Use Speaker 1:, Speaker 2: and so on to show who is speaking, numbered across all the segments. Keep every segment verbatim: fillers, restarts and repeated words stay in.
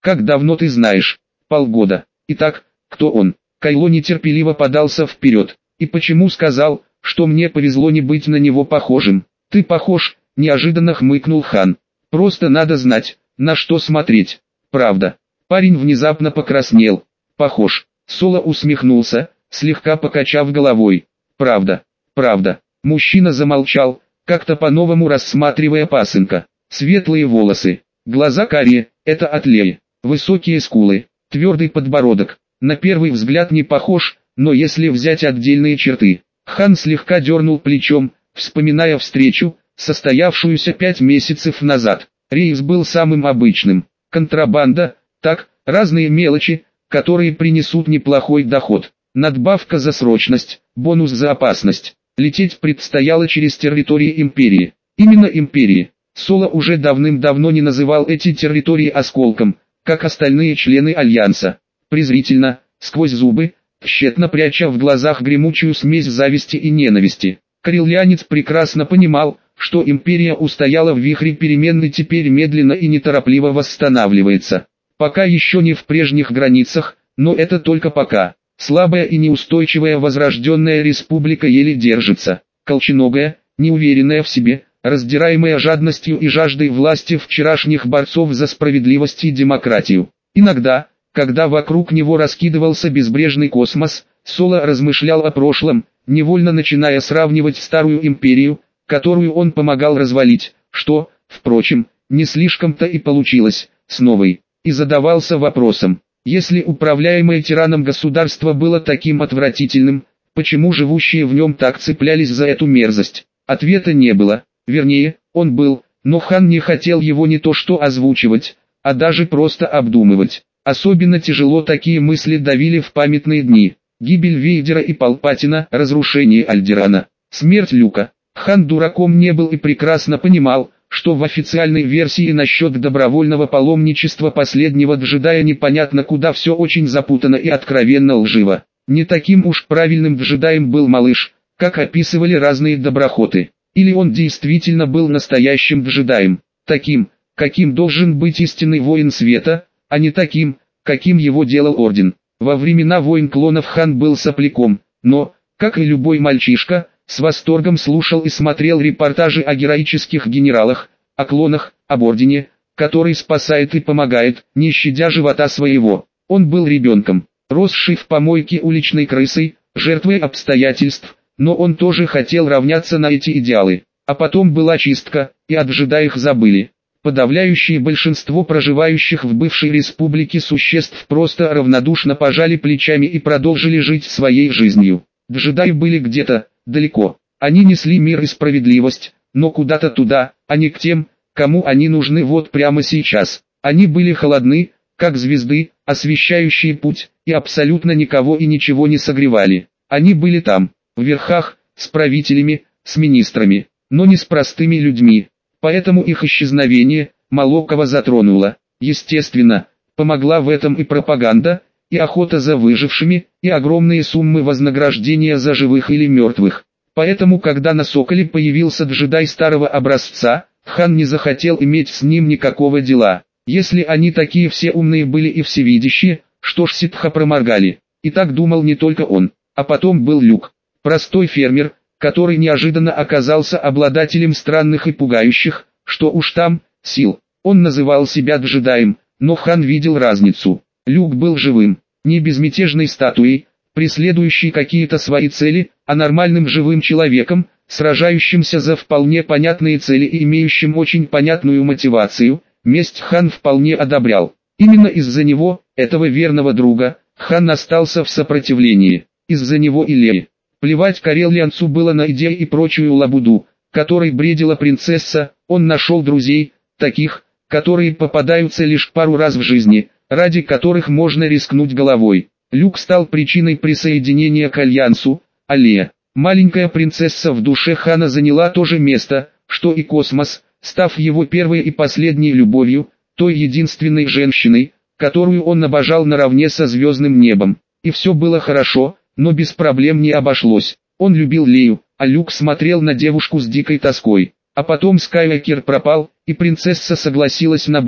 Speaker 1: Как давно ты знаешь? Полгода. Итак, кто он? Кайло нетерпеливо подался вперед. И почему сказал, что мне повезло не быть на него похожим? Ты похож, неожиданно хмыкнул хан. Просто надо знать, на что смотреть. Правда. Парень внезапно покраснел. Похож. Соло усмехнулся, слегка покачав головой. Правда. Правда. Мужчина замолчал, как-то по-новому рассматривая пасынка. Светлые волосы, глаза карие, это от Леи. Высокие скулы, твердый подбородок. На первый взгляд не похож, но если взять отдельные черты. Хан слегка дернул плечом, вспоминая встречу, состоявшуюся пять месяцев назад. Рейс был самым обычным. Контрабанда, так, разные мелочи, которые принесут неплохой доход. Надбавка за срочность, бонус за опасность. Лететь предстояло через территории империи. Именно империи. Соло уже давным-давно не называл эти территории осколком, как остальные члены Альянса. Презрительно, сквозь зубы, тщетно пряча в глазах гремучую смесь зависти и ненависти. Корелианец прекрасно понимал, что империя устояла в вихре перемен и теперь медленно и неторопливо восстанавливается. Пока еще не в прежних границах, но это только пока. Слабая и неустойчивая возрожденная республика еле держится. Колченогая, неуверенная в себе, раздираемая жадностью и жаждой власти вчерашних борцов за справедливость и демократию. Иногда, когда вокруг него раскидывался безбрежный космос, Соло размышлял о прошлом, невольно начиная сравнивать старую империю, которую он помогал развалить, что, впрочем, не слишком-то и получилось, с новой, и задавался вопросом, если управляемое тираном государство было таким отвратительным, почему живущие в нем так цеплялись за эту мерзость? Ответа не было, вернее, он был, но хан не хотел его не то что озвучивать, а даже просто обдумывать. Особенно тяжело такие мысли давили в памятные дни. Гибель Вейдера и Палпатина, разрушение Альдерана, смерть Люка. Хан дураком не был и прекрасно понимал, что в официальной версии насчет добровольного паломничества последнего джедая непонятно куда все очень запутано и откровенно лживо. Не таким уж правильным джедаем был малыш, как описывали разные доброхоты. Или он действительно был настоящим джедаем, таким, каким должен быть истинный воин света, а не таким, каким его делал Орден. Во времена войн клонов хан был сопляком, но, как и любой мальчишка, с восторгом слушал и смотрел репортажи о героических генералах, о клонах, об Ордене, который спасает и помогает, не щадя живота своего. Он был ребенком, росший в помойке уличной крысой, жертвой обстоятельств, но он тоже хотел равняться на эти идеалы. А потом была чистка, и о джедаях забыли. Подавляющее большинство проживающих в бывшей республике существ просто равнодушно пожали плечами и продолжили жить своей жизнью. Джедаи были где-то, далеко. Они несли мир и справедливость, но куда-то туда, а не к тем, кому они нужны вот прямо сейчас. Они были холодны, как звезды, освещающие путь, и абсолютно никого и ничего не согревали. Они были там, в верхах, с правителями, с министрами, но не с простыми людьми. Поэтому их исчезновение мало кого затронуло. Естественно, помогла в этом и пропаганда, и охота за выжившими, и огромные суммы вознаграждения за живых или мертвых. Поэтому когда на Соколе появился джедай старого образца, хан не захотел иметь с ним никакого дела. Если они такие все умные были и всевидящие, что ж ситха проморгали. И так думал не только он. А потом был Люк, простой фермер, который неожиданно оказался обладателем странных и пугающих, что уж там, сил. Он называл себя джедаем, но хан видел разницу. Люк был живым, не безмятежной статуей, преследующей какие-то свои цели, а нормальным живым человеком, сражающимся за вполне понятные цели и имеющим очень понятную мотивацию. Месть хан вполне одобрял. Именно из-за него, этого верного друга, хан остался в сопротивлении. Из-за него и Леи. Плевать корелианцу было на идеи и прочую лабуду, которой бредила принцесса. Он нашел друзей, таких, которые попадаются лишь пару раз в жизни, ради которых можно рискнуть головой. Люк стал причиной присоединения к Альянсу, а Лея, маленькая принцесса в душе хана, заняла то же место, что и космос, став его первой и последней любовью, той единственной женщиной, которую он обожал наравне со звездным небом. И все было хорошо, но без проблем не обошлось. Он любил Лею, а Люк смотрел на девушку с дикой тоской. А потом Скайуокер пропал, и принцесса согласилась на брак,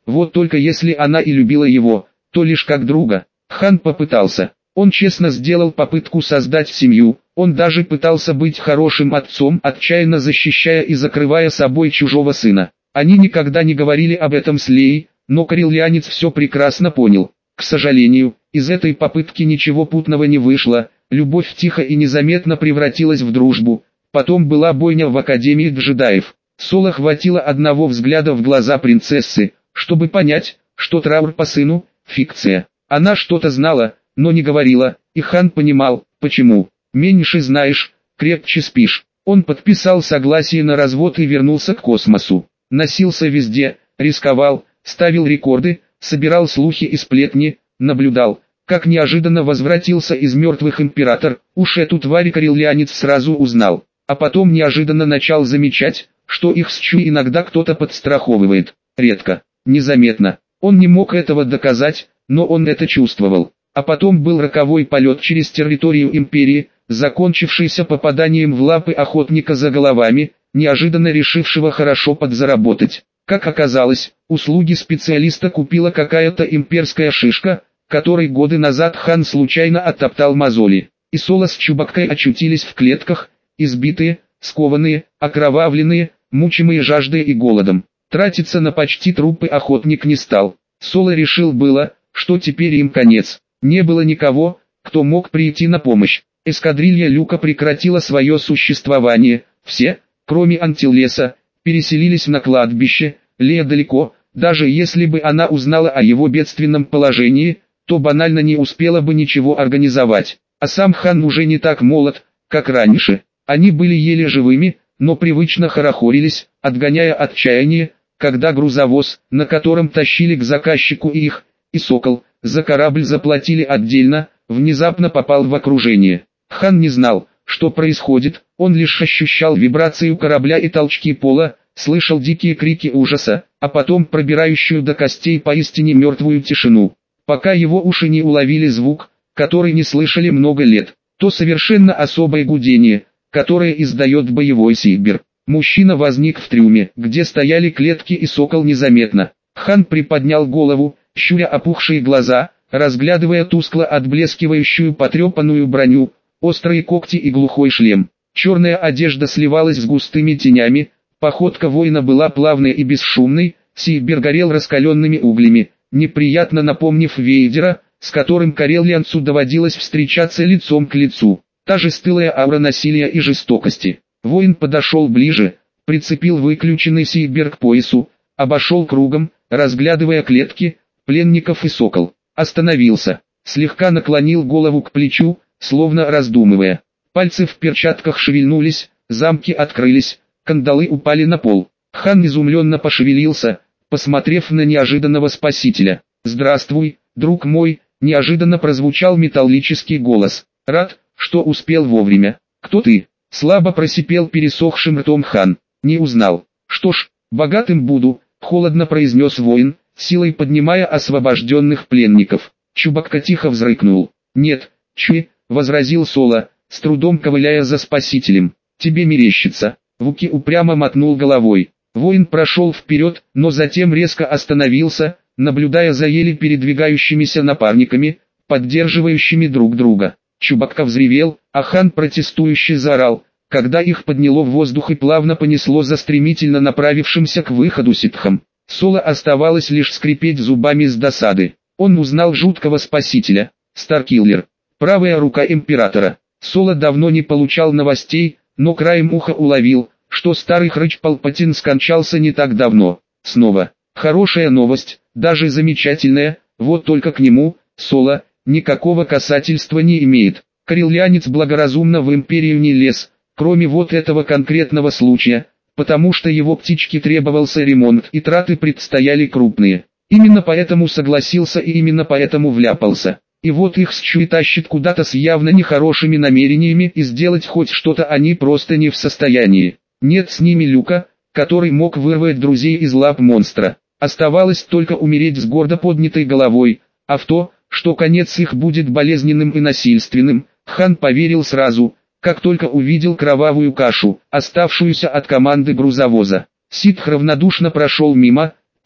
Speaker 1: Вот только если она и любила его, то лишь как друга. Хан попытался. Он честно сделал попытку создать семью, он даже пытался быть хорошим отцом, отчаянно защищая и закрывая собой чужого сына. Они никогда не говорили об этом с Леей, но корелианец все прекрасно понял. К сожалению, из этой попытки ничего путного не вышло, любовь тихо и незаметно превратилась в дружбу. Потом была бойня в Академии джедаев. Соло хватило одного взгляда в глаза принцессы, чтобы понять, что траур по сыну – фикция. Она что-то знала, но не говорила, и Хан понимал, почему. «Меньше знаешь, крепче спишь». Он подписал согласие на развод и вернулся к космосу. Носился везде, рисковал, ставил рекорды, собирал слухи и сплетни, наблюдал, как неожиданно возвратился из мертвых император. Уж эту тварь корелианец сразу узнал. А потом неожиданно начал замечать, что их с Чу иногда кто-то подстраховывает. Редко, незаметно. Он не мог этого доказать, но он это чувствовал. А потом был роковой полет через территорию империи, закончившийся попаданием в лапы охотника за головами, неожиданно решившего хорошо подзаработать. Как оказалось, услуги специалиста купила какая-то имперская шишка, которой годы назад Хан случайно оттоптал мозоли. И Соло с Чубаккой очутились в клетках, избитые, скованные, окровавленные, мучимые жаждой и голодом. Тратиться на почти трупы охотник не стал. Соло решил было, что теперь им конец. Не было никого, кто мог прийти на помощь. Эскадрилья Люка прекратила свое существование. Все, кроме Антиллеса, переселились на кладбище. Лея далеко, даже если бы она узнала о его бедственном положении, то банально не успела бы ничего организовать. А сам Хан уже не так молод, как раньше. Они были еле живыми, но привычно хорохорились, отгоняя отчаяние, когда грузовоз, на котором тащили к заказчику и их, и Сокол, за корабль заплатили отдельно, внезапно попал в окружение. Хан не знал, что происходит, он лишь ощущал вибрацию корабля и толчки пола, слышал дикие крики ужаса, а потом пробирающую до костей поистине мертвую тишину. Пока его уши не уловили звук, который не слышали много лет, то совершенно особое гудение, которое издает боевой Сибир. Мужчина возник в трюме, где стояли клетки, и Сокол незаметно. Хан приподнял голову, щуря опухшие глаза, разглядывая тускло отблескивающую потрепанную броню, острые когти и глухой шлем. Черная одежда сливалась с густыми тенями, походка воина была плавной и бесшумной, Сибир горел раскаленными углями, неприятно напомнив Вейдера, с которым корелианцу доводилось встречаться лицом к лицу. Та же стылая аура насилия и жестокости. Воин подошел ближе, прицепил выключенный Сибир к поясу, обошел кругом, разглядывая клетки, пленников и Сокол. Остановился, слегка наклонил голову к плечу, словно раздумывая. Пальцы в перчатках шевельнулись, замки открылись, кандалы упали на пол. Хан изумленно пошевелился, посмотрев на неожиданного спасителя. «Здравствуй, друг мой», неожиданно прозвучал металлический голос. «Рад, что успел вовремя. Кто ты?» Слабо просипел пересохшим ртом Хан. «Не узнал. Что ж, богатым буду», холодно произнес воин, силой поднимая освобожденных пленников. Чубакка тихо взрыкнул. «Нет, Чуи», возразил Соло, с трудом ковыляя за спасителем. «Тебе мерещится». Вуки упрямо мотнул головой. Воин прошел вперед, но затем резко остановился, наблюдая за еле передвигающимися напарниками, поддерживающими друг друга. Чубакка взревел, а Хан протестующе заорал, когда их подняло в воздух и плавно понесло за стремительно направившимся к выходу ситхом. Соло оставалось лишь скрипеть зубами с досады. Он узнал жуткого спасителя, Старкиллер, правая рука императора. Соло давно не получал новостей, но краем уха уловил, что старый хрыч Палпатин скончался не так давно. Снова, хорошая новость, даже замечательная, вот только к нему, Соло, никакого касательства не имеет. Корелианец благоразумно в империю не лез, кроме вот этого конкретного случая, потому что его птичке требовался ремонт и траты предстояли крупные. Именно поэтому согласился и именно поэтому вляпался. И вот их с Чуи тащит куда-то с явно нехорошими намерениями, и сделать хоть что-то они просто не в состоянии. Нет с ними Люка, который мог вырвать друзей из лап монстра. Оставалось только умереть с гордо поднятой головой, а в то, что конец их будет болезненным и насильственным, Хан поверил сразу, как только увидел кровавую кашу, оставшуюся от команды грузовоза. Ситх равнодушно прошел мимо,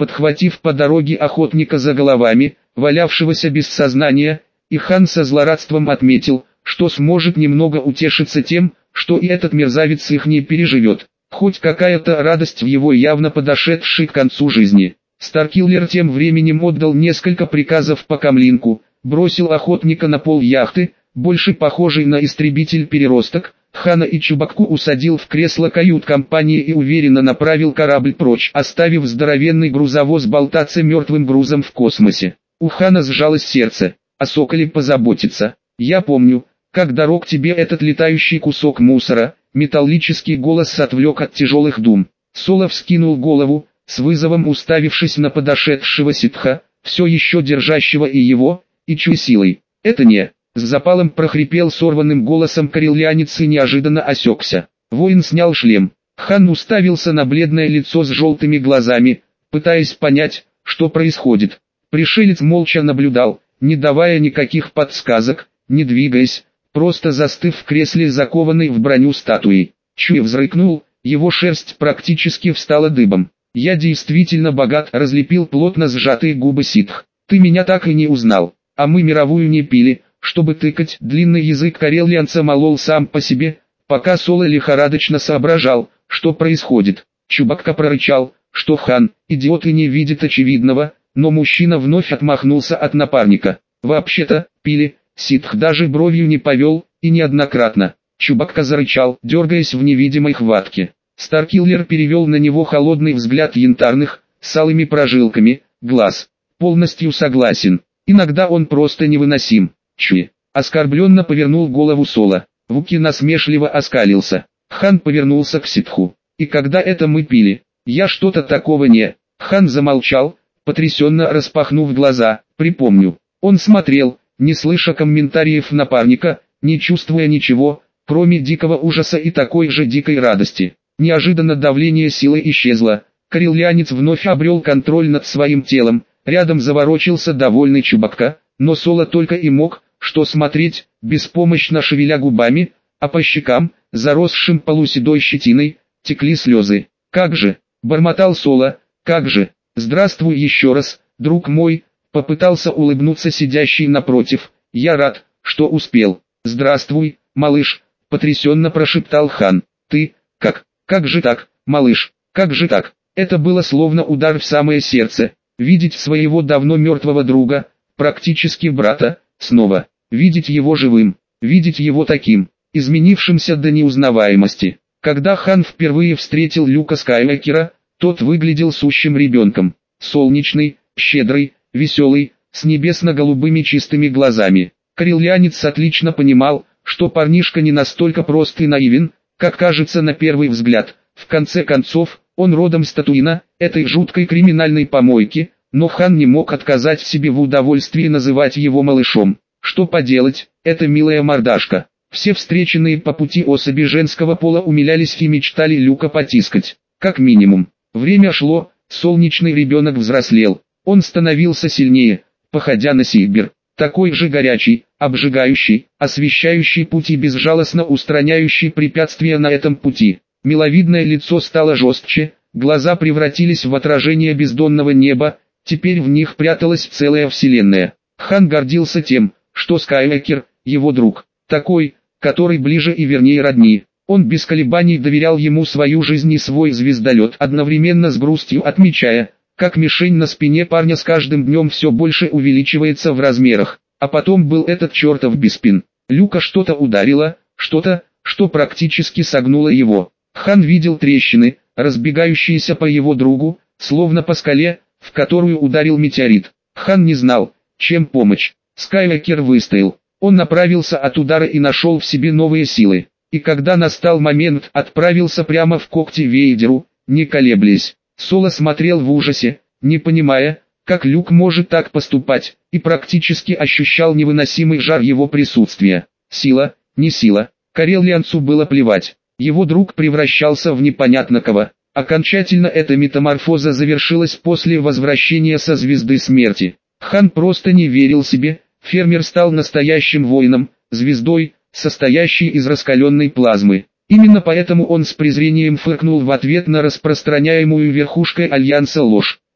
Speaker 1: подхватив по дороге охотника за головами, валявшегося без сознания, и хан со злорадством отметил, что сможет немного утешиться тем, что и этот мерзавец их не переживет. Хоть какая-то радость в его явно подошедшей к концу жизни. Старкиллер тем временем отдал несколько приказов по камлинку, бросил охотника на пол яхты, больше похожий на истребитель-переросток, Хана и Чубакку усадил в кресло кают-компании и уверенно направил корабль прочь, оставив здоровенный грузовоз болтаться мертвым грузом в космосе. У Хана сжалось сердце, о Соколе позаботиться. «Я помню, как дорог тебе этот летающий кусок мусора», металлический голос отвлек от тяжелых дум. Соло вскинул голову, с вызовом уставившись на подошедшего ситха, все еще держащего и его, и чью силой. «Это не...» С запалом прохрипел сорванным голосом карелианец и неожиданно осекся. Воин снял шлем. Хан уставился на бледное лицо с желтыми глазами, пытаясь понять, что происходит. Пришелец молча наблюдал, не давая никаких подсказок, не двигаясь, просто застыв в кресле закованной в броню статуей. Чуй взрыкнул, его шерсть практически встала дыбом. «Я действительно богат», — разлепил плотно сжатые губы ситх. «Ты меня так и не узнал, а мы мировую не пили». Чтобы тыкать, длинный язык карелианца молол сам по себе, пока Соло лихорадочно соображал, что происходит. Чубакка прорычал, что хан, идиот и не видит очевидного, но мужчина вновь отмахнулся от напарника. «Вообще-то, пили», ситх даже бровью не повел, и неоднократно. Чубакка зарычал, дергаясь в невидимой хватке. Старкиллер перевел на него холодный взгляд янтарных, с алыми прожилками, глаз. «Полностью согласен. Иногда он просто невыносим». Чуи. Оскорбленно повернул голову Соло. Вуки насмешливо оскалился. Хан повернулся к ситху. «И когда это мы пили? Я что-то такого не...» Хан замолчал, потрясенно распахнув глаза. «Припомню». Он смотрел, не слыша комментариев напарника, не чувствуя ничего, кроме дикого ужаса и такой же дикой радости. Неожиданно давление силы исчезло. Карелианец вновь обрел контроль над своим телом. Рядом заворочился довольный Чубакка, но Соло только и мог, что смотреть, беспомощно шевеля губами, а по щекам, заросшим полуседой щетиной, текли слезы. «Как же!» — бормотал Соло, «как же!» «Здравствуй еще раз, друг мой!» — попытался улыбнуться сидящий напротив. «Я рад, что успел». «Здравствуй, малыш!» — потрясенно прошептал хан. «Ты, как, как же так, малыш, как же так?» Это было словно удар в самое сердце. Видеть своего давно мертвого друга, практически брата, снова, видеть его живым, видеть его таким, изменившимся до неузнаваемости. Когда хан впервые встретил Люка Скайуокера, тот выглядел сущим ребенком, солнечный, щедрый, веселый, с небесно-голубыми чистыми глазами. Карелианец отлично понимал, что парнишка не настолько прост и наивен, как кажется на первый взгляд. В конце концов, он родом с Татуина, этой жуткой криминальной помойки, но хан не мог отказать себе в удовольствии называть его малышом. Что поделать, это милая мордашка. Все встреченные по пути особи женского пола умилялись и мечтали Люка потискать. Как минимум. Время шло, солнечный ребенок взрослел. Он становился сильнее, походя на Сильбер. Такой же горячий, обжигающий, освещающий путь и безжалостно устраняющий препятствия на этом пути. Миловидное лицо стало жестче, глаза превратились в отражение бездонного неба, теперь в них пряталась целая вселенная. Хан гордился тем, что Скайуокер, его друг, такой, который ближе и вернее родни. Он без колебаний доверял ему свою жизнь и свой звездолет, одновременно с грустью отмечая, как мишень на спине парня с каждым днем все больше увеличивается в размерах. А потом был этот чертов Беспин. Люка что-то ударило, что-то, что практически согнуло его. Хан видел трещины, разбегающиеся по его другу, словно по скале, в которую ударил метеорит. Хан не знал, чем помочь. Скайуокер выстоял. Он направился от удара и нашел в себе новые силы. И когда настал момент, отправился прямо в когти Вейдеру, не колеблясь. Соло смотрел в ужасе, не понимая, как Люк может так поступать, и практически ощущал невыносимый жар его присутствия. Сила, не сила, карелианцу было плевать. Его друг превращался в непонятно кого. Окончательно эта метаморфоза завершилась после возвращения со звезды смерти. Хан просто не верил себе, фермер стал настоящим воином, звездой, состоящей из раскаленной плазмы. Именно поэтому он с презрением фыркнул в ответ на распространяемую верхушкой Альянса ложь.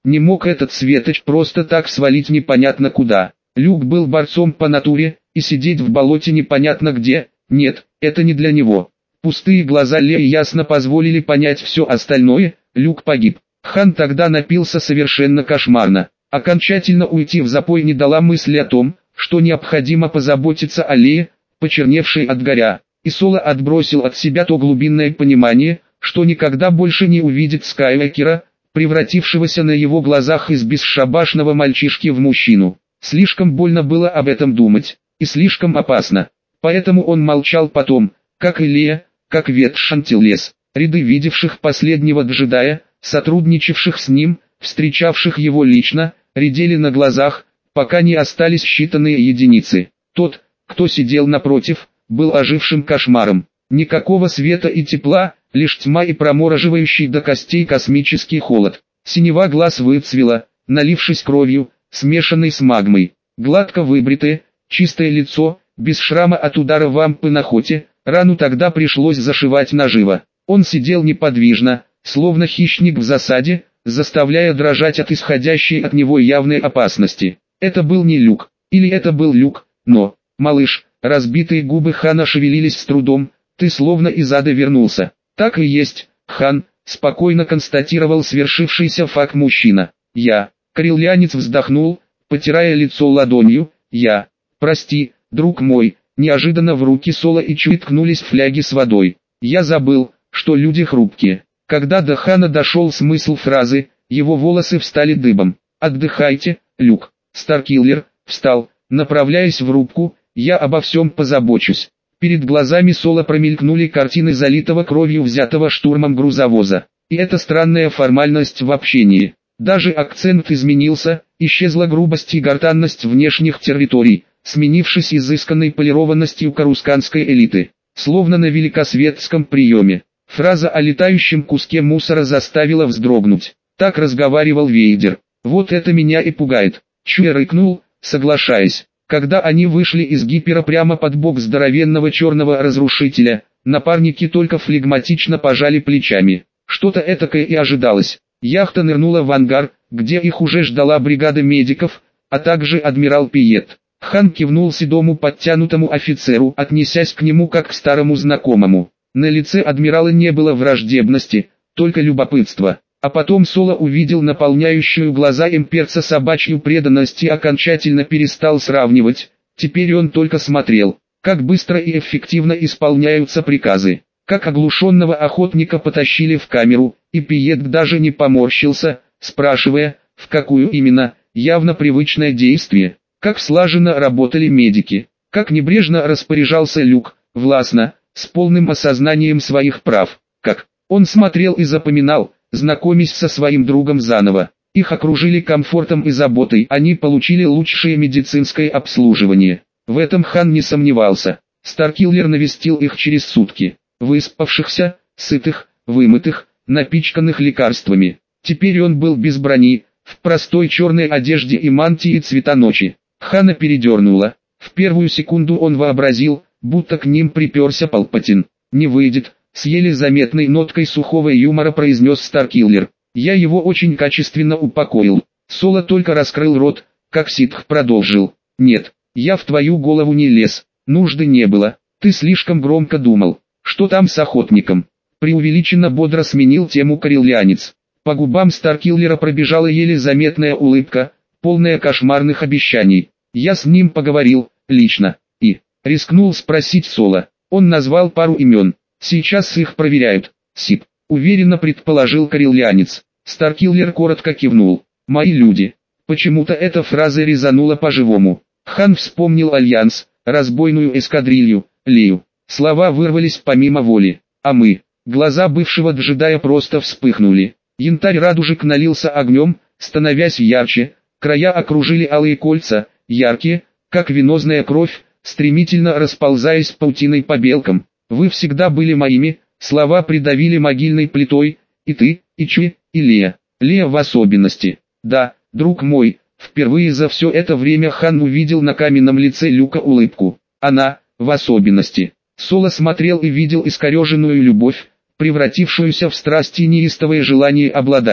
Speaker 1: Не мог этот светоч просто так свалить непонятно куда. Люк был борцом по натуре, и сидеть в болоте непонятно где, нет, это не для него. Пустые глаза Леи ясно позволили понять все остальное, Люк погиб. Хан тогда напился совершенно кошмарно. Окончательно уйти в запой не дала мысль о том, что необходимо позаботиться о Лее, почерневшей от горя. И Соло отбросил от себя то глубинное понимание, что никогда больше не увидит Скайуокера, превратившегося на его глазах из бесшабашного мальчишки в мужчину. Слишком больно было об этом думать, и слишком опасно. Поэтому он молчал потом, как и Лея, как ветшь антилес. Ряды видевших последнего джедая, сотрудничавших с ним, встречавших его лично, редели на глазах, пока не остались считанные единицы. Тот, кто сидел напротив, был ожившим кошмаром. Никакого света и тепла, лишь тьма и промораживающий до костей космический холод. Синева глаз выцвела, налившись кровью, смешанной с магмой. Гладко выбритое, чистое лицо, без шрама от удара вампы на охоте, рану тогда пришлось зашивать наживо. Он сидел неподвижно, словно хищник в засаде, заставляя дрожать от исходящей от него явной опасности. Это был не Люк, или это был Люк, но, малыш, разбитые губы Хана шевелились с трудом, ты словно из ада вернулся. Так и есть, Хан, спокойно констатировал свершившийся факт мужчина. Я, корелианец вздохнул, потирая лицо ладонью, я, прости, друг мой, неожиданно в руки Соло и Чуи ткнулись фляги с водой. Я забыл, что люди хрупкие. Когда до Хана дошел смысл фразы, его волосы встали дыбом. Отдыхайте, Люк. Старкиллер встал, направляясь в рубку, я обо всем позабочусь. Перед глазами Соло промелькнули картины залитого кровью взятого штурмом грузовоза. И эта странная формальность в общении. Даже акцент изменился, исчезла грубость и гортанность внешних территорий, сменившись изысканной полированностью карусканской элиты. Словно на великосветском приеме. Фраза о летающем куске мусора заставила вздрогнуть. Так разговаривал Вейдер. Вот это меня и пугает. Чуя рыкнул, соглашаясь. Когда они вышли из гипера прямо под бок здоровенного черного разрушителя, напарники только флегматично пожали плечами. Что-то этакое и ожидалось. Яхта нырнула в ангар, где их уже ждала бригада медиков, а также адмирал Пиет. Хан кивнул седому подтянутому офицеру, отнесясь к нему как к старому знакомому. На лице адмирала не было враждебности, только любопытство. А потом Соло увидел наполняющую глаза имперца собачью преданность и окончательно перестал сравнивать. Теперь он только смотрел, как быстро и эффективно исполняются приказы. Как оглушенного охотника потащили в камеру, и Пиет даже не поморщился, спрашивая, в какую именно, явно привычное действие. Как слаженно работали медики, как небрежно распоряжался Люк, властно, с полным осознанием своих прав. Как он смотрел и запоминал, знакомясь со своим другом заново. Их окружили комфортом и заботой, они получили лучшее медицинское обслуживание. В этом Хан не сомневался. Старкиллер навестил их через сутки. Выспавшихся, сытых, вымытых, напичканных лекарствами. Теперь он был без брони, в простой черной одежде и мантии цвета ночи. Хана передернуло. В первую секунду он вообразил, будто к ним приперся Палпатин. Не выйдет, с еле заметной ноткой сухого юмора произнес Старкиллер. Я его очень качественно упокоил. Соло только раскрыл рот, как ситх продолжил. Нет, я в твою голову не лез, нужды не было, ты слишком громко думал. Что там с охотником? Преувеличенно бодро сменил тему корелианец. По губам Старкиллера пробежала еле заметная улыбка, полная кошмарных обещаний. Я с ним поговорил, лично, и рискнул спросить Соло. Он назвал пару имен. Сейчас их проверяют. Сип, уверенно предположил корелианец. Старкиллер коротко кивнул. Мои люди. Почему-то эта фраза резанула по-живому. Хан вспомнил Альянс, разбойную эскадрилью, Лею. Слова вырвались помимо воли. А мы. Глаза бывшего джедая просто вспыхнули. Янтарь радужек налился огнем, становясь ярче. Края окружили алые кольца, яркие, как венозная кровь, стремительно расползаясь паутиной по белкам. Вы всегда были моими, слова придавили могильной плитой, и ты, и Чуи, и Лея. Лея в особенности. Да, друг мой, впервые за все это время Хан увидел на каменном лице Люка улыбку. Она, в особенности. Соло смотрел и видел искореженную любовь, превратившуюся в страсть и неистовое желание обладать.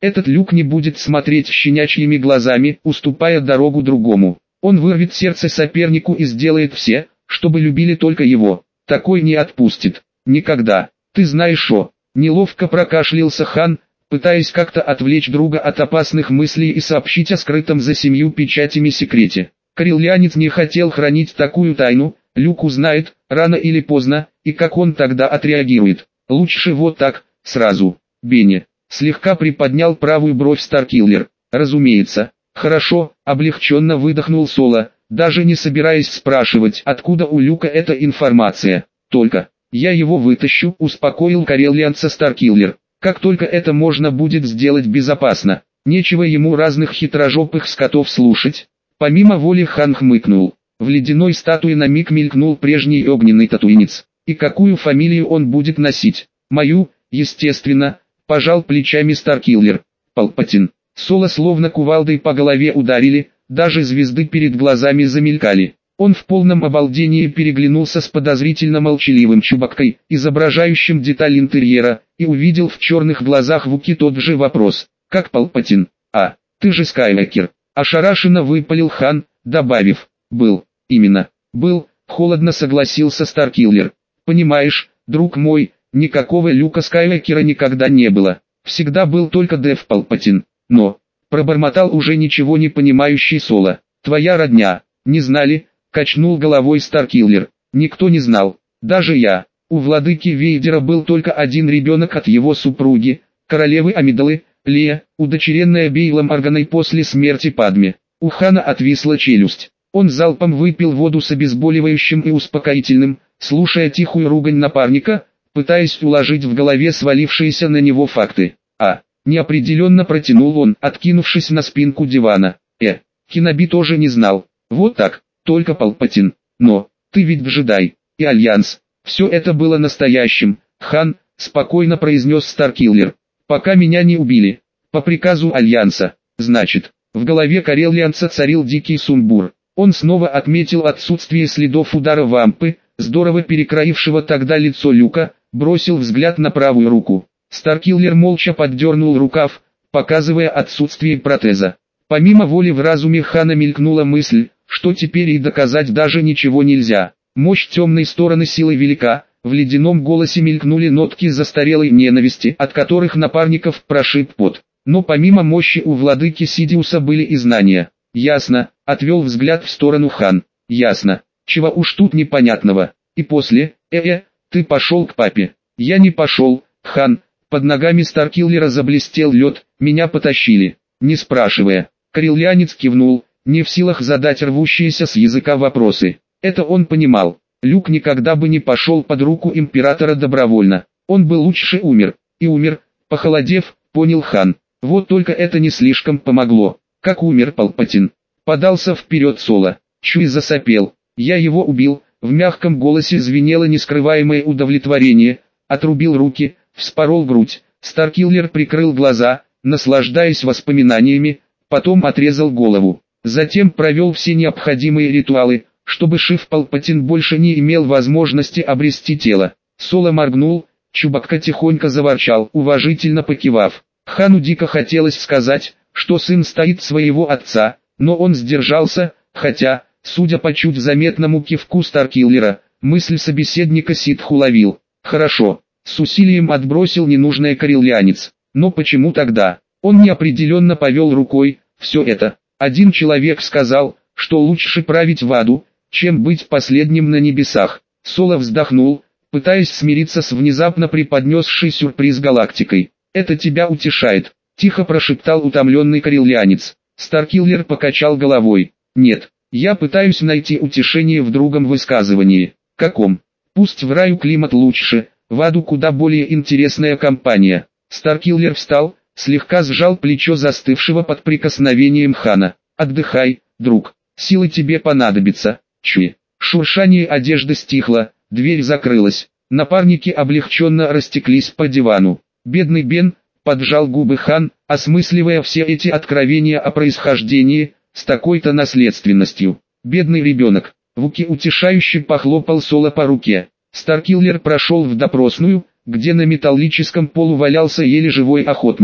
Speaker 1: Этот Люк не будет смотреть щенячьими глазами, уступая дорогу другому. Он вырвет сердце сопернику и сделает все, чтобы любили только его. Такой не отпустит. Никогда. Ты знаешь что? Неловко прокашлялся хан, пытаясь как-то отвлечь друга от опасных мыслей и сообщить о скрытом за семью печатями секрете. Корелианец не хотел хранить такую тайну, Люк узнает, рано или поздно, и как он тогда отреагирует. Лучше вот так, сразу. Бенни слегка приподнял правую бровь Старкиллер. Разумеется. Хорошо, облегченно выдохнул Соло, даже не собираясь спрашивать, откуда у Люка эта информация. Только, я его вытащу, успокоил корелианца Старкиллер. Как только это можно будет сделать безопасно. Нечего ему разных хитрожопых скотов слушать. Помимо воли хан хмыкнул. В ледяной статуе на миг мелькнул прежний огненный татуинец. И какую фамилию он будет носить? Мою, естественно, пожал плечами Старкиллер. Палпатин. Соло словно кувалдой по голове ударили, даже звезды перед глазами замелькали. Он в полном обалдении переглянулся с подозрительно молчаливым Чубаккой, изображающим деталь интерьера, и увидел в черных глазах Вуки тот же вопрос. Как Палпатин? А, ты же Скайуокер. Ошарашенно выпалил хан, добавив. Был, именно, был, холодно согласился Старкиллер. Понимаешь, друг мой, никакого Люка Скайуокера никогда не было. Всегда был только Дэв Палпатин. Но, пробормотал уже ничего не понимающий Соло. Твоя родня, не знали? Качнул головой Старкиллер. Никто не знал, даже я. У владыки Вейдера был только один ребенок от его супруги, королевы Амидалы, Лея, удочеренная Бейлом Органой после смерти Падме. У хана отвисла челюсть. Он залпом выпил воду с обезболивающим и успокоительным, слушая тихую ругань напарника, пытаясь уложить в голове свалившиеся на него факты. А, неопределенно протянул он, откинувшись на спинку дивана. Э, Киноби тоже не знал. Вот так. Только Палпатин. Но, ты ведь джедай, и Альянс. Все это было настоящим, хан, спокойно произнес Старкиллер. Пока меня не убили. По приказу Альянса. Значит, в голове корелианца царил дикий сумбур. Он снова отметил отсутствие следов удара вампы, здорово перекроившего тогда лицо Люка, бросил взгляд на правую руку. Старкиллер молча поддернул рукав, показывая отсутствие протеза. Помимо воли в разуме хана мелькнула мысль, что теперь и доказать даже ничего нельзя. Мощь темной стороны силы велика, в ледяном голосе мелькнули нотки застарелой ненависти, от которых напарников прошиб пот. Но помимо мощи у владыки Сидиуса были и знания. Ясно, отвел взгляд в сторону хан. Ясно, чего уж тут непонятного. И после, э-э, ты пошел к папе. Я не пошел, хан, под ногами Старкиллера заблестел лед, меня потащили, не спрашивая. Корелианец кивнул, не в силах задать рвущиеся с языка вопросы. Это он понимал. Люк никогда бы не пошел под руку императора добровольно. Он бы лучше умер. И умер, похолодев, понял хан. Вот только это не слишком помогло. Как умер Палпатин? Подался вперед Соло. Чуй засопел. Я его убил. В мягком голосе звенело нескрываемое удовлетворение. Отрубил руки, вспорол грудь. Старкиллер прикрыл глаза, наслаждаясь воспоминаниями, потом отрезал голову. Затем провел все необходимые ритуалы, чтобы Шиф Палпатин больше не имел возможности обрести тело. Соло моргнул, Чубакка тихонько заворчал, уважительно покивав. Хану дико хотелось сказать, что сын стоит своего отца, но он сдержался, хотя, судя по чуть заметному кивку Старкиллера, мысль собеседника ситху ловил. Хорошо, с усилием отбросил ненужное корелианец. Но почему тогда? Он неопределенно повел рукой, все это. Один человек сказал, что лучше править в аду, чем быть последним на небесах. Соло вздохнул, пытаясь смириться с внезапно преподнесшей сюрприз галактикой. «Это тебя утешает», — тихо прошептал утомленный корелианец. Старкиллер покачал головой. «Нет, я пытаюсь найти утешение в другом высказывании». «Каком? Пусть в раю климат лучше, в аду куда более интересная компания». Старкиллер встал, слегка сжал плечо застывшего под прикосновением хана. «Отдыхай, друг, силы тебе понадобятся». Чуй. Шуршание одежды стихло, дверь закрылась. Напарники облегченно растеклись по дивану. Бедный Бен, поджал губы хан, осмысливая все эти откровения о происхождении, с такой-то наследственностью. Бедный ребенок. Вуки утешающе похлопал Соло по руке. Старкиллер прошел в допросную, где на металлическом полу валялся еле живой охотник.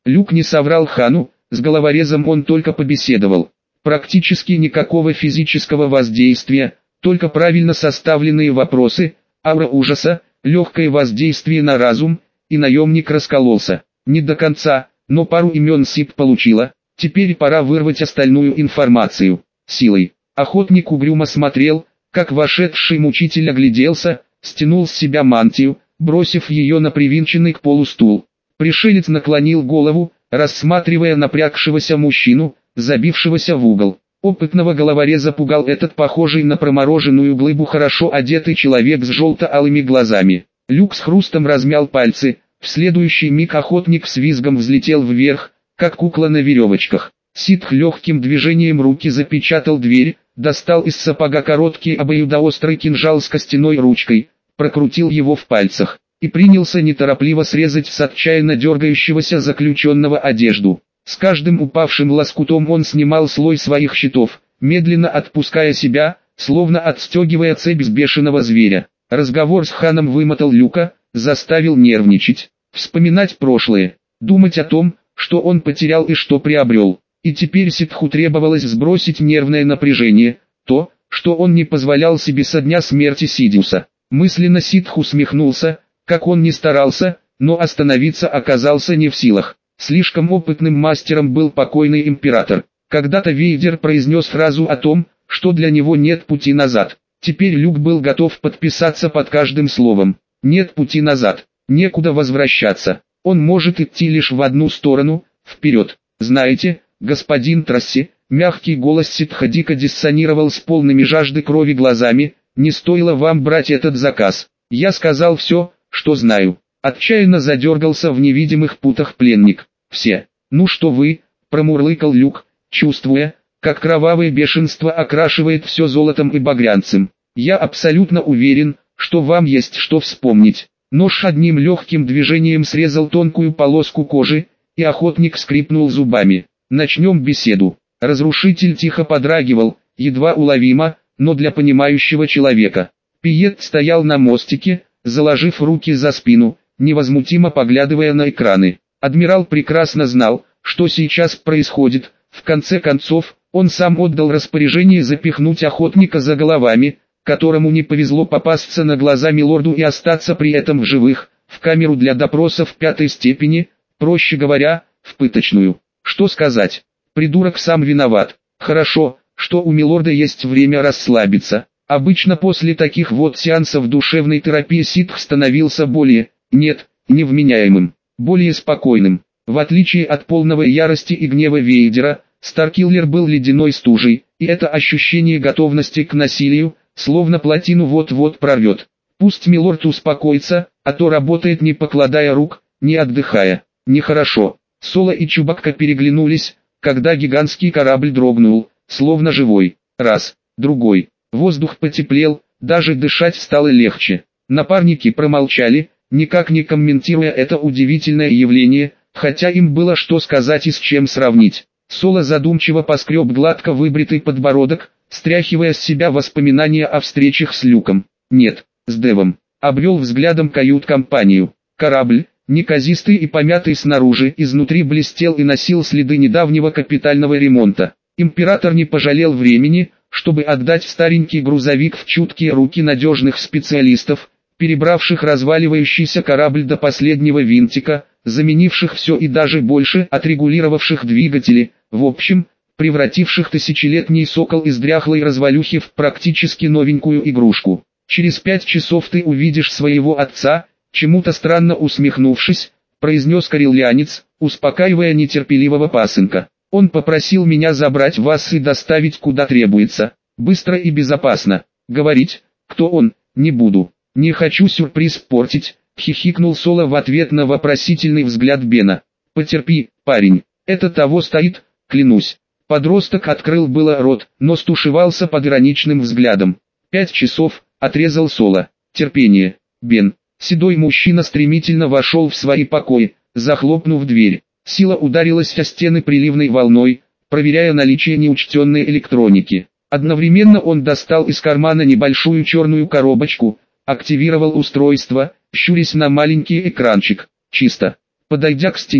Speaker 1: Люк не соврал Хану, с головорезом он только побеседовал. Практически никакого физического воздействия, только правильно составленные вопросы, аура ужаса, легкое воздействие на разум, и наемник раскололся. Не до конца, но пару имен СИП получила, теперь пора вырвать остальную информацию. Силой. Охотник угрюмо смотрел, как вошедший мучитель огляделся, стянул с себя мантию, бросив ее на привинченный к полу стул. Пришелец наклонил голову, рассматривая напрягшегося мужчину, забившегося в угол. Опытного головореза пугал этот похожий на промороженную глыбу хорошо одетый человек с желто-алыми глазами. Люк с хрустом размял пальцы, в следующий миг охотник с визгом взлетел вверх, как кукла на веревочках. Ситх легким движением руки запечатал дверь, достал из сапога короткий обоюдоострый кинжал с костяной ручкой, прокрутил его в пальцах и принялся неторопливо срезать с отчаянно дергающегося заключенного одежду. С каждым упавшим лоскутом он снимал слой своих щитов, медленно отпуская себя, словно отстегивая цепь с бешеного зверя. Разговор с Ханом вымотал Люка, заставил нервничать, вспоминать прошлое, думать о том, что он потерял и что приобрел. И теперь Ситху требовалось сбросить нервное напряжение, то, что он не позволял себе со дня смерти Сидиуса. Мысленно Ситху усмехнулся, как он ни старался, но остановиться оказался не в силах. Слишком опытным мастером был покойный император. Когда-то Вейдер произнес фразу о том, что для него нет пути назад. Теперь Люк был готов подписаться под каждым словом. Нет пути назад, некуда возвращаться. Он может идти лишь в одну сторону, вперед. Знаете, господин Трасси, мягкий голос Ситха дико диссонировал с полными жажды крови глазами, не стоило вам брать этот заказ. Я сказал все, что знаю. Отчаянно задергался в невидимых путах пленник. Все. Ну что вы, промурлыкал Люк, чувствуя, как кровавое бешенство окрашивает все золотом и багрянцем. Я абсолютно уверен, что вам есть что вспомнить. Нож одним легким движением срезал тонкую полоску кожи, и охотник скрипнул зубами. Начнем беседу. Разрушитель тихо подрагивал, едва уловимо, но для понимающего человека. Пиет стоял на мостике, заложив руки за спину, невозмутимо поглядывая на экраны. Адмирал прекрасно знал, что сейчас происходит. В конце концов, он сам отдал распоряжение запихнуть охотника за головами, которому не повезло попасться на глаза милорду и остаться при этом в живых, в камеру для допросов пятой степени, проще говоря, в пыточную. Что сказать? Придурок сам виноват. Хорошо, что у милорда есть время расслабиться. Обычно после таких вот сеансов душевной терапии Ситх становился более, нет, невменяемым, более спокойным. В отличие от полного ярости и гнева Вейдера, Старкиллер был ледяной стужей, и это ощущение готовности к насилию, словно плотину вот-вот прорвет. Пусть милорд успокоится, а то работает не покладая рук, не отдыхая. Нехорошо. Соло и Чубакка переглянулись, когда гигантский корабль дрогнул, словно живой. Раз, другой. Воздух потеплел, даже дышать стало легче. Напарники промолчали, никак не комментируя это удивительное явление, хотя им было что сказать и с чем сравнить. Соло задумчиво поскреб гладко выбритый подбородок, стряхивая с себя воспоминания о встречах с Люком. Нет, с Девом. Обвел взглядом кают-компанию. Корабль, неказистый и помятый снаружи, изнутри блестел и носил следы недавнего капитального ремонта. Император не пожалел времени, чтобы отдать старенький грузовик в чуткие руки надежных специалистов, перебравших разваливающийся корабль до последнего винтика, заменивших все и даже больше, отрегулировавших двигатели, в общем, превративших тысячелетний сокол из дряхлой развалюхи в практически новенькую игрушку. «Через пять часов ты увидишь своего отца», чему-то странно усмехнувшись, произнес корелианец, успокаивая нетерпеливого пасынка. «Он попросил меня забрать вас и доставить куда требуется, быстро и безопасно. Говорить, кто он, не буду. Не хочу сюрприз портить», хихикнул Соло в ответ на вопросительный взгляд Бена. «Потерпи, парень, это того стоит, клянусь». Подросток открыл было рот, но стушевался под ироничным взглядом. «Пять часов», отрезал Соло. «Терпение, Бен». Седой мужчина стремительно вошел в свои покои, захлопнув дверь. Сила ударилась о стены приливной волной, проверяя наличие неучтенной электроники. Одновременно он достал из кармана небольшую черную коробочку, активировал устройство, щурясь на маленький экранчик. Чисто. Подойдя к стене,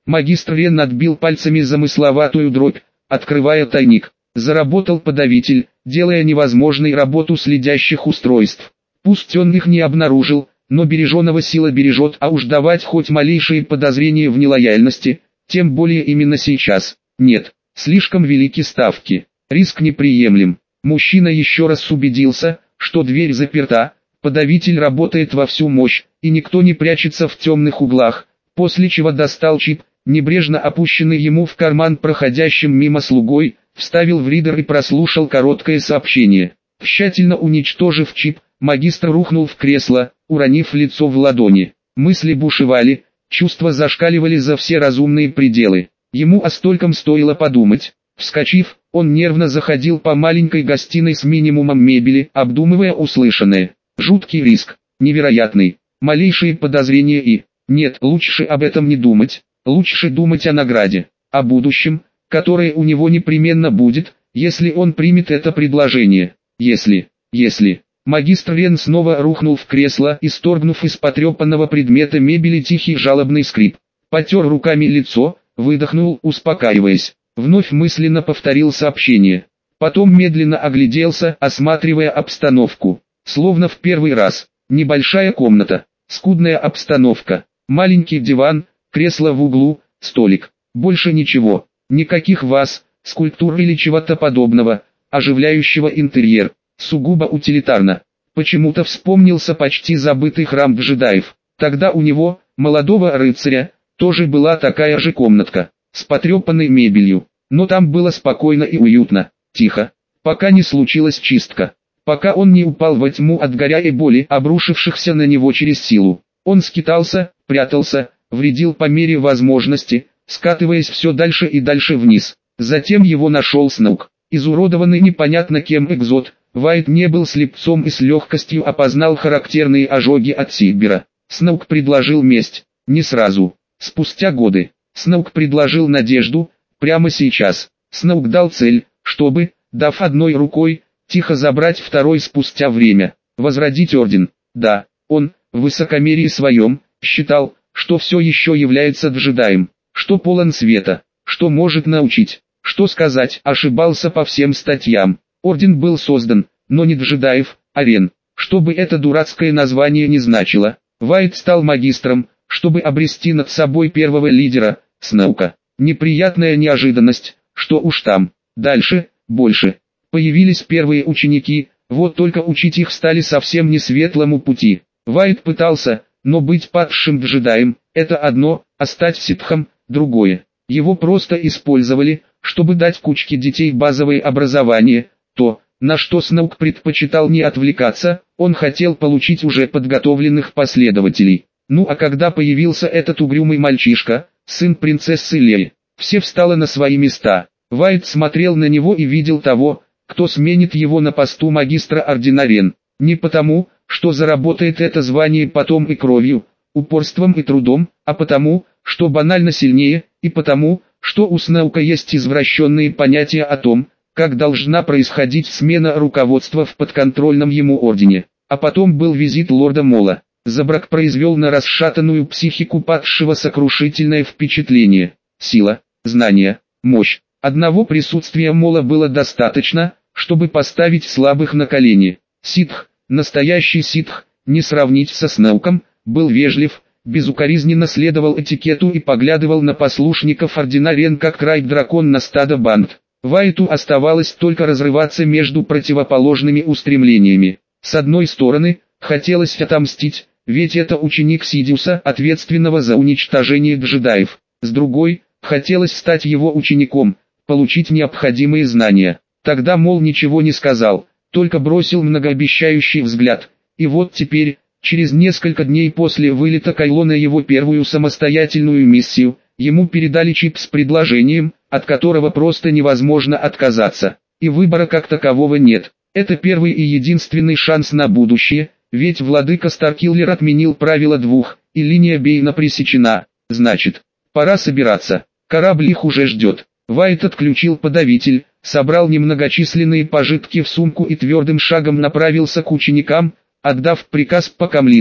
Speaker 1: Магистр Рен отбил пальцами замысловатую дробь, открывая тайник. Заработал подавитель, делая невозможной работу следящих устройств. Пусть он их не обнаружил, но береженого сила бережет, а уж давать хоть малейшие подозрения в нелояльности, тем более именно сейчас, нет, слишком велики ставки, риск неприемлем. Мужчина еще раз убедился, что дверь заперта, подавитель работает во всю мощь, и никто не прячется в темных углах, после чего достал чип, небрежно опущенный ему в карман проходящим мимо слугой, вставил в ридер и прослушал короткое сообщение. Тщательно уничтожив чип, магистр рухнул в кресло, уронив лицо в ладони. Мысли бушевали, чувства зашкаливали за все разумные пределы. Ему о стольком стоило подумать. Вскочив, он нервно заходил по маленькой гостиной с минимумом мебели, обдумывая услышанное. Жуткий риск, невероятный, малейшие подозрения и... Нет, лучше об этом не думать, лучше думать о награде, о будущем, которое у него непременно будет, если он примет это предложение. Если, если... Магистр Рен снова рухнул в кресло, исторгнув из потрепанного предмета мебели тихий жалобный скрип. Потер руками лицо, выдохнул, успокаиваясь. Вновь мысленно повторил сообщение. Потом медленно огляделся, осматривая обстановку. Словно в первый раз. Небольшая комната, скудная обстановка, маленький диван, кресло в углу, столик. Больше ничего. Никаких ваз, скульптур или чего-то подобного, оживляющего интерьер. Сугубо утилитарно. Почему-то вспомнился почти забытый храм джедаев. Тогда у него, молодого рыцаря, тоже была такая же комнатка, с потрепанной мебелью. Но там было спокойно и уютно, тихо, пока не случилась чистка. Пока он не упал во тьму от горя и боли, обрушившихся на него через силу. Он скитался, прятался, вредил по мере возможности, скатываясь все дальше и дальше вниз. Затем его нашел Сноук, изуродованный непонятно кем экзот. Вайт не был слепцом и с легкостью опознал характерные ожоги от Сильбера. Сноук предложил месть, не сразу, спустя годы. Сноук предложил надежду, прямо сейчас. Сноук дал цель, чтобы, дав одной рукой, тихо забрать второй спустя время. Возродить орден. Да, он, в высокомерии своем, считал, что все еще является джедаем, что полон света, что может научить, что сказать, ошибался по всем статьям. Орден был создан, но не джедаев, а Рен. Что бы это дурацкое название не значило, Вайт стал магистром, чтобы обрести над собой первого лидера, Сноука. Неприятная неожиданность, что уж там. Дальше, больше. Появились первые ученики, вот только учить их стали совсем не светлому пути. Вайт пытался, но быть падшим джедаем – это одно, а стать ситхом – другое. Его просто использовали, чтобы дать кучке детей базовое образование. То, на что Сноук предпочитал не отвлекаться, он хотел получить уже подготовленных последователей. Ну а когда появился этот угрюмый мальчишка, сын принцессы Леи, все встало на свои места. Вайт смотрел на него и видел того, кто сменит его на посту магистра ордена Рен. Не потому, что заработает это звание потом и кровью, упорством и трудом, а потому, что банально сильнее, и потому, что у Сноука есть извращенные понятия о том, как должна происходить смена руководства в подконтрольном ему ордене. А потом был визит лорда Мола. Забрак произвел на расшатанную психику падшего сокрушительное впечатление. Сила, знания, мощь. Одного присутствия Мола было достаточно, чтобы поставить слабых на колени. Ситх, настоящий ситх, не сравнить со Сноуком, был вежлив, безукоризненно следовал этикету и поглядывал на послушников ордена Рен как райд-дракон на стадо банд. Вайту оставалось только разрываться между противоположными устремлениями. С одной стороны, хотелось отомстить, ведь это ученик Сидиуса, ответственного за уничтожение джедаев. С другой, хотелось стать его учеником, получить необходимые знания. Тогда Мол ничего не сказал, только бросил многообещающий взгляд. И вот теперь, через несколько дней после вылета Кайло на его первую самостоятельную миссию, ему передали чип с предложением, от которого просто невозможно отказаться. И выбора как такового нет. Это первый и единственный шанс на будущее, ведь владыка Старкиллер отменил правило двух, и линия Бейна пресечена. Значит, пора собираться. Корабль их уже ждет. Вайт отключил подавитель, собрал немногочисленные пожитки в сумку и твердым шагом направился к ученикам, отдав приказ по камлинку.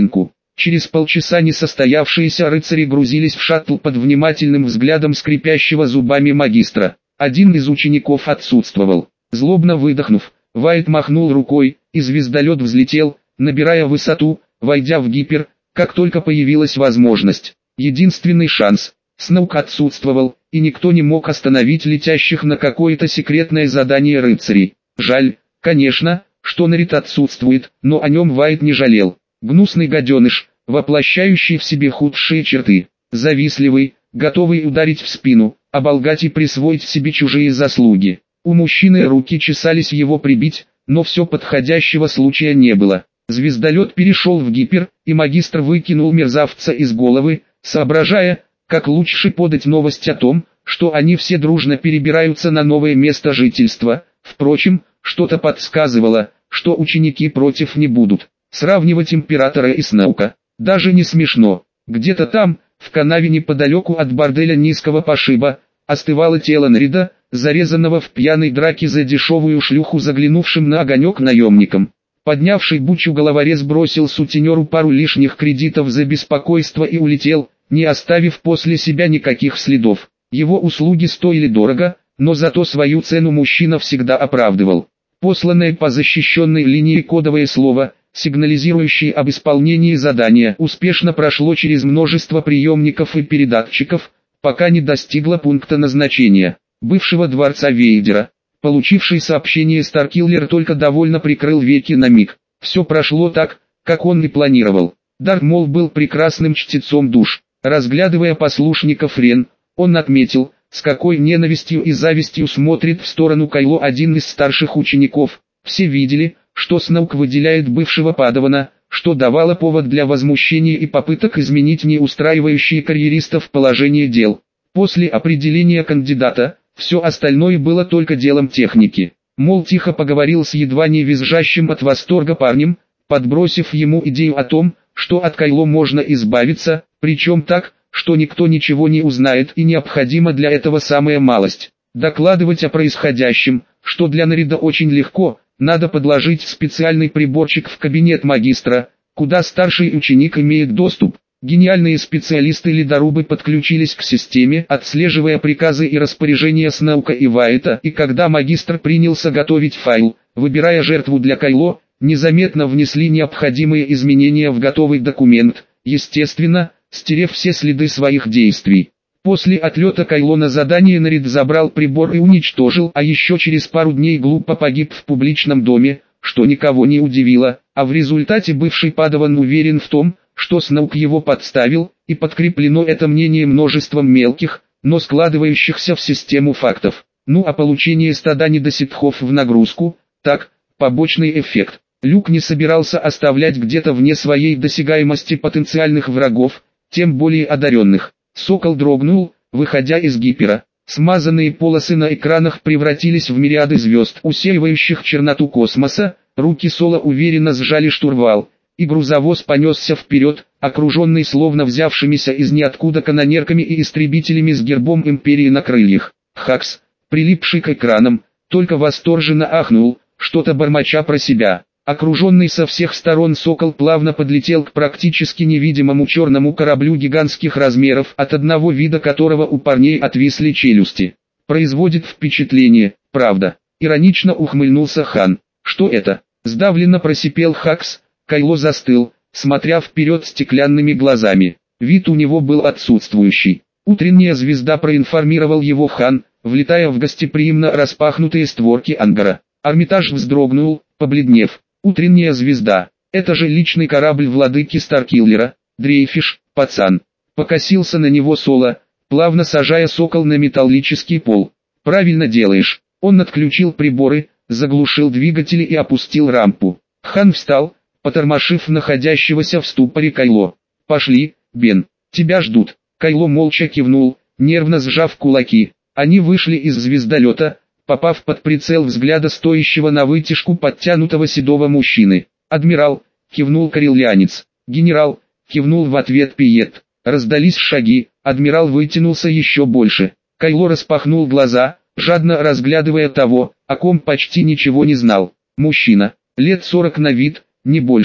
Speaker 1: Через полчаса несостоявшиеся рыцари грузились в шаттл под внимательным взглядом скрипящего зубами магистра. Один из учеников отсутствовал. Злобно выдохнув, Вайт махнул рукой, и звездолет взлетел, набирая высоту, войдя в гипер, как только появилась возможность. Единственный шанс. Сноук отсутствовал, и никто не мог остановить летящих на какое-то секретное задание рыцарей. Жаль, конечно, что Нарид отсутствует, но о нем Вайт не жалел. Гнусный гаденыш, воплощающий в себе худшие черты. Завистливый, готовый ударить в спину, оболгать и присвоить себе чужие заслуги. У мужчины руки чесались его прибить, но все подходящего случая не было. Звездолет перешел в гипер, и магистр выкинул мерзавца из головы, соображая, как лучше подать новость о том, что они все дружно перебираются на новое место жительства. Впрочем, что-то подсказывало, что ученики против не будут. Сравнивать императора и Сноука даже не смешно. Где-то там, в канаве неподалеку от борделя низкого пошиба, остывало тело Нарида, зарезанного в пьяной драке за дешевую шлюху заглянувшим на огонек наемником. Поднявший бучу головорез бросил сутенеру пару лишних кредитов за беспокойство и улетел, не оставив после себя никаких следов. Его услуги стоили дорого, но зато свою цену мужчина всегда оправдывал. Посланное по защищенной линии кодовое слово, сигнализирующее об исполнении задания, успешно прошло через множество приемников и передатчиков, пока не достигло пункта назначения, бывшего дворца Вейдера. Получивший сообщение Старкиллер только довольно прикрыл веки на миг. Все прошло так, как он и планировал. Дарт Мол был прекрасным чтецом душ. Разглядывая послушников Рен, он отметил, с какой ненавистью и завистью смотрит в сторону Кайло один из старших учеников. Все видели, что Сноук выделяет бывшего падавана, что давало повод для возмущения и попыток изменить не устраивающие карьеристов положение дел. После определения кандидата, все остальное было только делом техники. Мол тихо поговорил с едва не визжащим от восторга парнем, подбросив ему идею о том, что от Кайло можно избавиться, причем так, что никто ничего не узнает, и необходима для этого самая малость. Докладывать о происходящем, что для Нарида очень легко, надо подложить специальный приборчик в кабинет магистра, куда старший ученик имеет доступ. Гениальные специалисты-ледорубы подключились к системе, отслеживая приказы и распоряжения Сноука и Вайта, и когда магистр принялся готовить файл, выбирая жертву для Кайло, незаметно внесли необходимые изменения в готовый документ, естественно, стерев все следы своих действий. После отлета Кайло на задание Нарид забрал прибор и уничтожил, а еще через пару дней глупо погиб в публичном доме, что никого не удивило, а в результате бывший падаван уверен в том, что Сноук его подставил, и подкреплено это мнение множеством мелких, но складывающихся в систему фактов. Ну а получение стада недоситхов в нагрузку, так, побочный эффект. Люк не собирался оставлять где-то вне своей досягаемости потенциальных врагов, тем более одаренных. Сокол дрогнул, выходя из гипера. Смазанные полосы на экранах превратились в мириады звезд, усеивающих черноту космоса. Руки Соло уверенно сжали штурвал, и грузовоз понесся вперед, окруженный словно взявшимися из ниоткуда канонерками и истребителями с гербом империи на крыльях. Хакс, прилипший к экранам, только восторженно ахнул, что-то бормоча про себя. Окруженный со всех сторон Сокол плавно подлетел к практически невидимому черному кораблю гигантских размеров, от одного вида которого у парней отвисли челюсти. Производит впечатление, правда. Иронично ухмыльнулся Хан. Что это? Сдавленно просипел Хакс. Кайло застыл, смотря вперед стеклянными глазами. Вид у него был отсутствующий. Утренняя звезда проинформировал его Хан, влетая в гостеприимно распахнутые створки ангара. Армитаж вздрогнул, побледнев. Утренняя звезда. Это же личный корабль владыки Старкиллера. Дрейфишь, пацан. Покосился на него Соло, плавно сажая Сокол на металлический пол. Правильно делаешь. Он отключил приборы, заглушил двигатели и опустил рампу. Хан встал, потормошив находящегося в ступоре Кайло. «Пошли, Бен, тебя ждут». Кайло молча кивнул, нервно сжав кулаки. Они вышли из звездолета, попав под прицел взгляда стоящего на вытяжку подтянутого седого мужчины. «Адмирал», кивнул корелианец. «Генерал», кивнул в ответ Пиет. Раздались шаги, адмирал вытянулся еще больше. Кайло распахнул глаза, жадно разглядывая того, о ком почти ничего не знал. Мужчина, лет сорок на вид, не больше.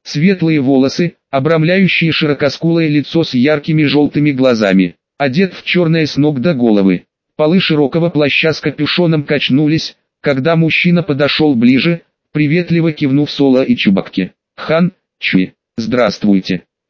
Speaker 1: Светлые волосы, обрамляющие широкоскулое лицо с яркими желтыми глазами. Одет в черное с ног до головы. Полы широкого плаща с капюшоном качнулись, когда мужчина подошел ближе, приветливо кивнув Соло и Чубакке. «Хан, Чуи, здравствуйте».